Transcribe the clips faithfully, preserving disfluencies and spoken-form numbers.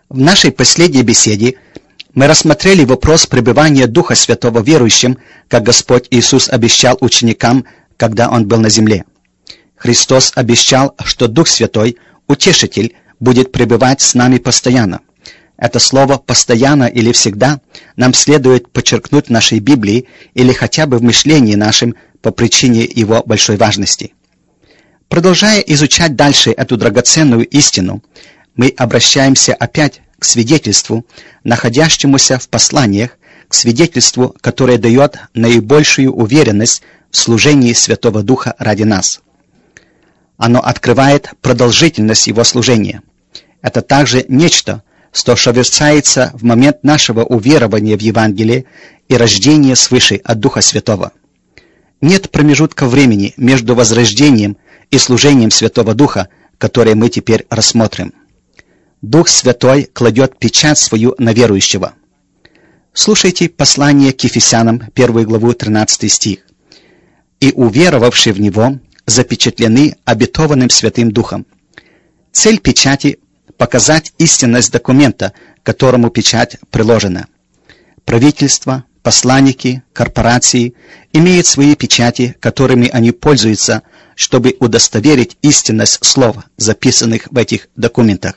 В нашей последней беседе мы рассмотрели вопрос пребывания Духа Святого верующим, как Господь Иисус обещал ученикам, когда Он был на земле. Христос обещал, что Дух Святой, Утешитель, будет пребывать с нами постоянно. Это слово «постоянно» или «всегда» нам следует подчеркнуть в нашей Библии или хотя бы в мышлении нашем по причине его большой важности. Продолжая изучать дальше эту драгоценную истину, мы обращаемся опять к свидетельству, находящемуся в посланиях, к свидетельству, которое дает наибольшую уверенность в служении Святого Духа ради нас. Оно открывает продолжительность Его служения. Это также нечто, что совершается в момент нашего уверования в Евангелие и рождения свыше от Духа Святого. Нет промежутка времени между возрождением и служением Святого Духа, которое мы теперь рассмотрим. Дух Святой кладет печать свою на верующего. Слушайте послание к Ефесянам, первую главу, тринадцатый стих. «И уверовавшие в Него запечатлены обетованным Святым Духом». Цель печати – показать истинность документа, к которому печать приложена. Правительство, посланники, корпорации имеют свои печати, которыми они пользуются, чтобы удостоверить истинность слов, записанных в этих документах.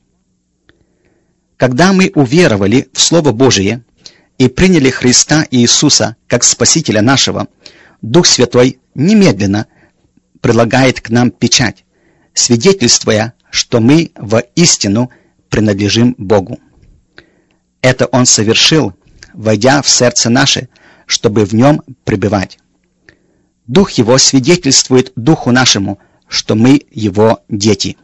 Когда мы уверовали в Слово Божие и приняли Христа Иисуса как Спасителя нашего, Дух Святой немедленно прилагает к нам печать, свидетельствуя, что мы воистину принадлежим Богу. Это Он совершил, войдя в сердце наше, чтобы в нем пребывать. Дух Его свидетельствует Духу нашему, что мы Его дети.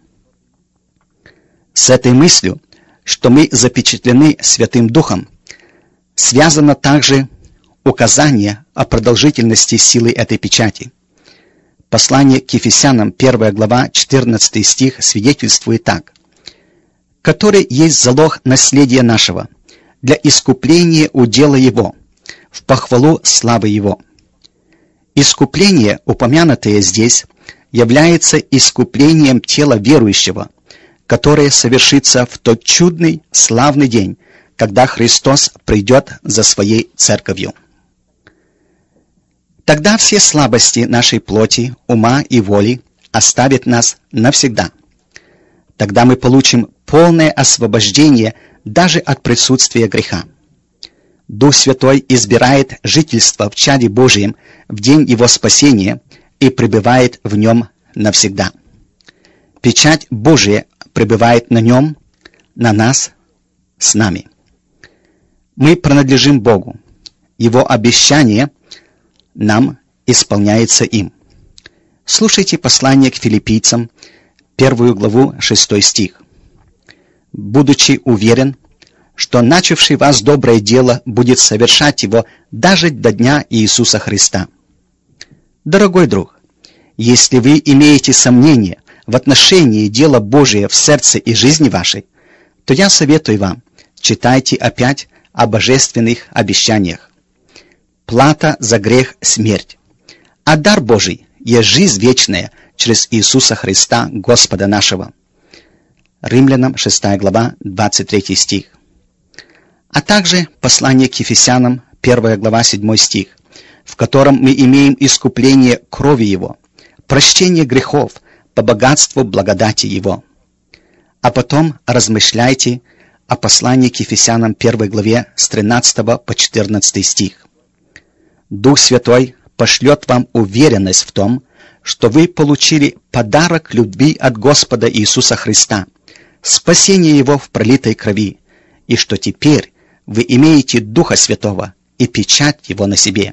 С этой мыслью, что мы запечатлены Святым Духом, связано также указание о продолжительности силы этой печати. Послание к Ефесянам, первая глава, четырнадцатый стих свидетельствует так: «Который есть залог наследия нашего, для искупления удела Его, в похвалу славы Его». Искупление, упомянутое здесь, является искуплением тела верующего, которое совершится в тот чудный, славный день, когда Христос придет за Своей Церковью. Тогда все слабости нашей плоти, ума и воли оставят нас навсегда. Тогда мы получим полное освобождение даже от присутствия греха. Дух Святой избирает жительство в чаде Божьем в день Его спасения и пребывает в нем навсегда. Печать Божия пребывает на нем, на нас, с нами. Мы принадлежим Богу. Его обещание нам исполняется им. Слушайте послание к филиппийцам, первую главу, шестой стих. «Будучи уверен, что начавший вас доброе дело будет совершать его даже до дня Иисуса Христа». Дорогой друг, если вы имеете сомнения в отношении дела Божия в сердце и жизни вашей, то я советую вам, читайте опять о божественных обещаниях. Плата за грех – смерть, а дар Божий есть жизнь вечная через Иисуса Христа, Господа нашего. Римлянам, шестая глава, двадцать третий стих. А также послание к Ефесянам, первая глава, седьмой стих, в котором мы имеем искупление крови Его, прощение грехов по богатству благодати Его. А потом размышляйте о послании к Ефесянам первой главе с тринадцатого по четырнадцатый стих. Дух Святой пошлет вам уверенность в том, что вы получили подарок любви от Господа Иисуса Христа, спасение Его в пролитой крови, и что теперь вы имеете Духа Святого и печать Его на себе.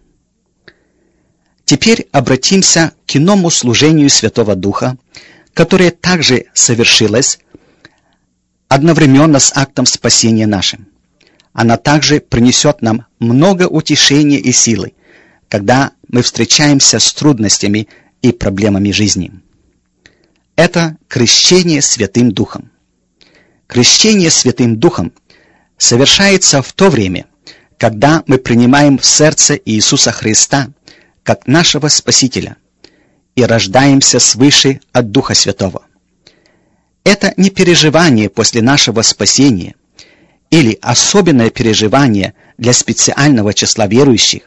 Теперь обратимся к иному служению Святого Духа, которое также совершилось одновременно с актом спасения нашим. Она также принесет нам много утешения и силы, когда мы встречаемся с трудностями и проблемами жизни. Это крещение Святым Духом. Крещение Святым Духом совершается в то время, когда мы принимаем в сердце Иисуса Христа как нашего Спасителя и рождаемся свыше от Духа Святого. Это не переживание после нашего спасения или особенное переживание для специального числа верующих.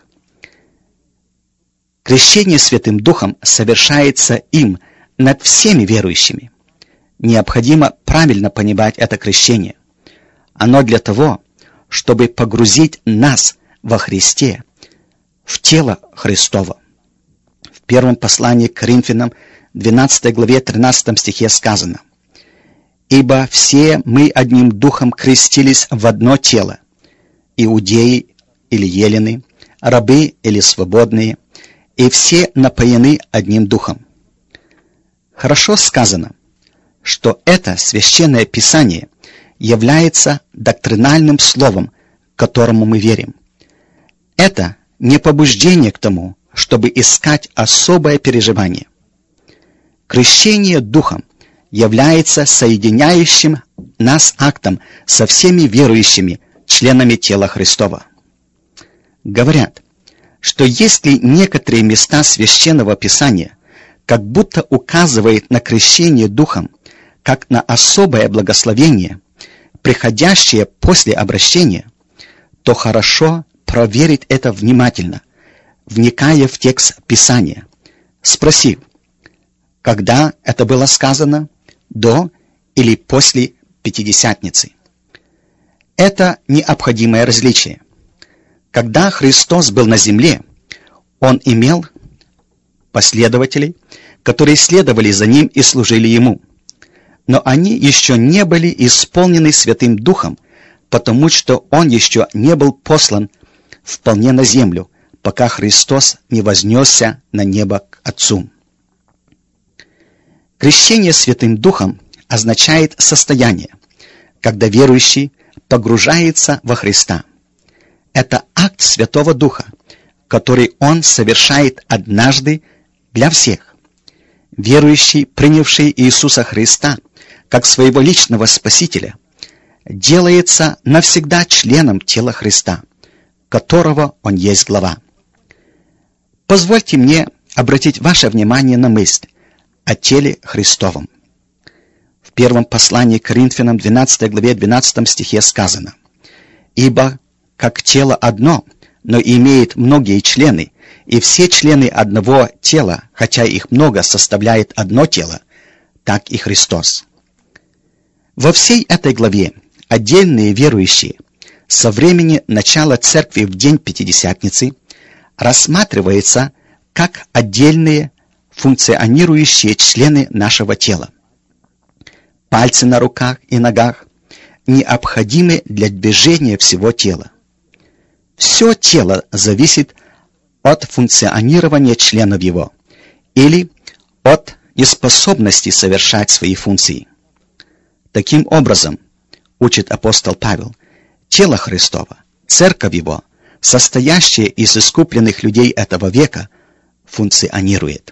Крещение Святым Духом совершается им над всеми верующими. Необходимо правильно понимать это крещение. Оно для того, чтобы погрузить нас во Христе, в тело Христово. В первом послании к Коринфянам, двенадцатой главе, тринадцатом стихе сказано: «Ибо все мы одним духом крестились в одно тело, иудеи или елены, рабы или свободные, и все напоены одним духом». Хорошо сказано, что это Священное Писание является доктринальным словом, которому мы верим. Это не побуждение к тому, чтобы искать особое переживание. Крещение Духом является соединяющим нас актом со всеми верующими членами тела Христова. Говорят, что если некоторые места Священного Писания как будто указывают на крещение Духом как на особое благословение, приходящее после обращения, то хорошо проверить это внимательно, вникая в текст Писания, спросив, когда это было сказано, до или после Пятидесятницы. Это необходимое различие. Когда Христос был на земле, Он имел последователей, которые следовали за Ним и служили Ему. Но они еще не были исполнены Святым Духом, потому что Он еще не был послан вполне на землю, пока Христос не вознесся на небо к Отцу. Крещение Святым Духом означает состояние, когда верующий погружается во Христа. Это акт Святого Духа, который Он совершает однажды для всех. Верующий, принявший Иисуса Христа как своего личного Спасителя, делается навсегда членом тела Христа, которого Он есть глава. Позвольте мне обратить ваше внимание на мысль о теле Христовом. В первом послании к Коринфянам, двенадцатой главе, двенадцатом стихе сказано: «Ибо как тело одно, но имеет многие члены, и все члены одного тела, хотя их много, составляет одно тело, так и Христос». Во всей этой главе отдельные верующие со времени начала церкви в день Пятидесятницы рассматриваются как отдельные функционирующие члены нашего тела. Пальцы на руках и ногах необходимы для движения всего тела. Все тело зависит от функционирования членов его или от неспособности совершать свои функции. Таким образом, учит апостол Павел, тело Христово, церковь Его, состоящая из искупленных людей этого века, функционирует.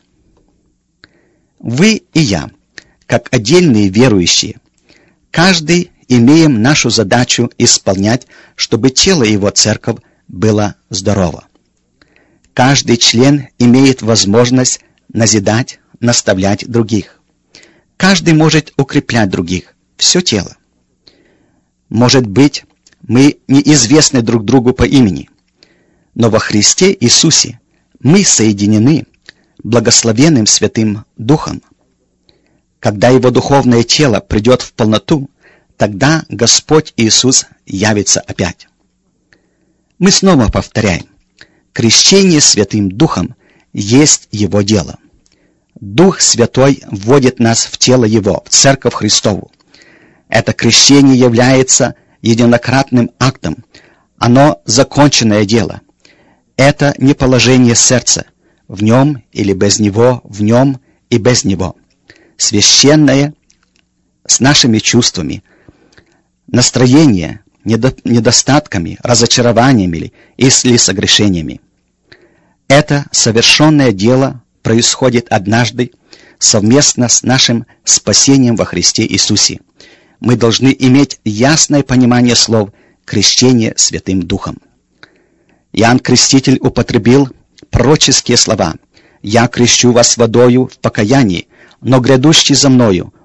Вы и я, как отдельные верующие, каждый имеем нашу задачу исполнять, чтобы тело Его, церковь, было здорово. Каждый член имеет возможность назидать, наставлять других. Каждый может укреплять других, все тело. Может быть, мы неизвестны друг другу по имени, но во Христе Иисусе мы соединены благословенным Святым Духом. Когда Его духовное тело придет в полноту, тогда Господь Иисус явится опять. Мы снова повторяем, крещение Святым Духом есть Его дело. Дух Святой вводит нас в тело Его, в Церковь Христову. Это крещение является единократным актом. Оно законченное дело. Это не положение сердца. В нем или без него, в нем и без него. Священное с нашими чувствами, настроение, недо, недостатками, разочарованиями или согрешениями. Это совершенное дело происходит однажды совместно с нашим спасением во Христе Иисусе. Мы должны иметь ясное понимание слов «крещение Святым Духом». Иоанн Креститель употребил пророческие слова: «Я крещу вас водою в покаянии, но грядущий за мною,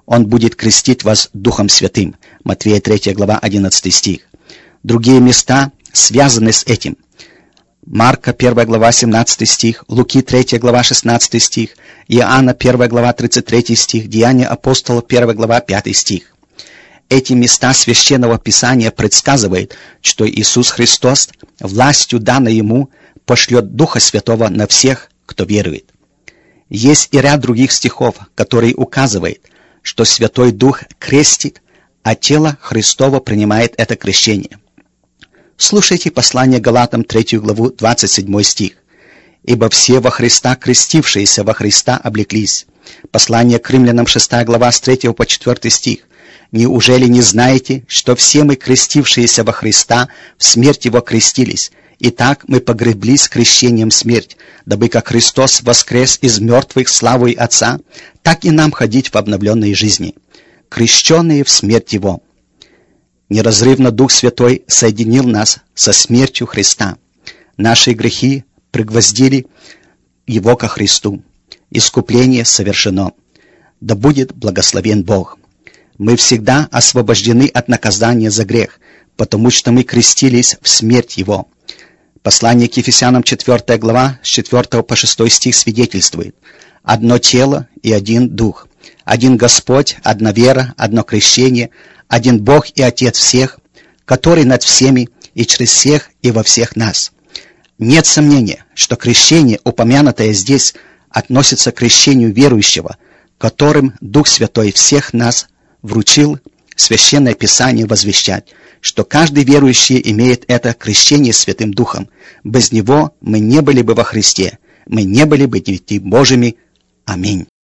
Он будет крестить вас Духом Святым. Матфея третья глава, одиннадцатый стих. Другие места связаны с этим. Марка первая глава, семнадцатый стих, Луки третья глава, шестнадцатый стих, Иоанна первая глава, тридцать третий стих, Деяния апостолов первая глава, пятый стих. Эти места Священного Писания предсказывают, что Иисус Христос, властью данной Ему, пошлет Духа Святого на всех, кто верует. Есть и ряд других стихов, которые указывают, что Святой Дух крестит, а тело Христово принимает это крещение. Слушайте послание Галатам третью главу, двадцать седьмой стих. «Ибо все во Христа, крестившиеся во Христа, облеклись». Послание к Римлянам шестая глава, с третьего по четвёртый стих. «Неужели не знаете, что все мы, крестившиеся во Христа, в смерть Его крестились? Итак, мы погреблись крещением смерть, дабы как Христос воскрес из мертвых славой Отца, так и нам ходить в обновленной жизни, крещенные в смерть Его». Неразрывно Дух Святой соединил нас со смертью Христа. Наши грехи пригвоздили Его ко Христу. Искупление совершено. Да будет благословен Бог. Мы всегда освобождены от наказания за грех, потому что мы крестились в смерть Его. Послание к Ефесянам четвёртая глава, с четвёртого по шестой стих свидетельствует: «Одно тело и один Дух, один Господь, одна вера, одно крещение, один Бог и Отец всех, который над всеми и через всех и во всех нас». Нет сомнения, что крещение, упомянутое здесь, относится к крещению верующего, которым Дух Святой всех нас вручил Священное Писание возвещать, что каждый верующий имеет это крещение Святым Духом. Без него мы не были бы во Христе, мы не были бы детьми Божьими. Аминь.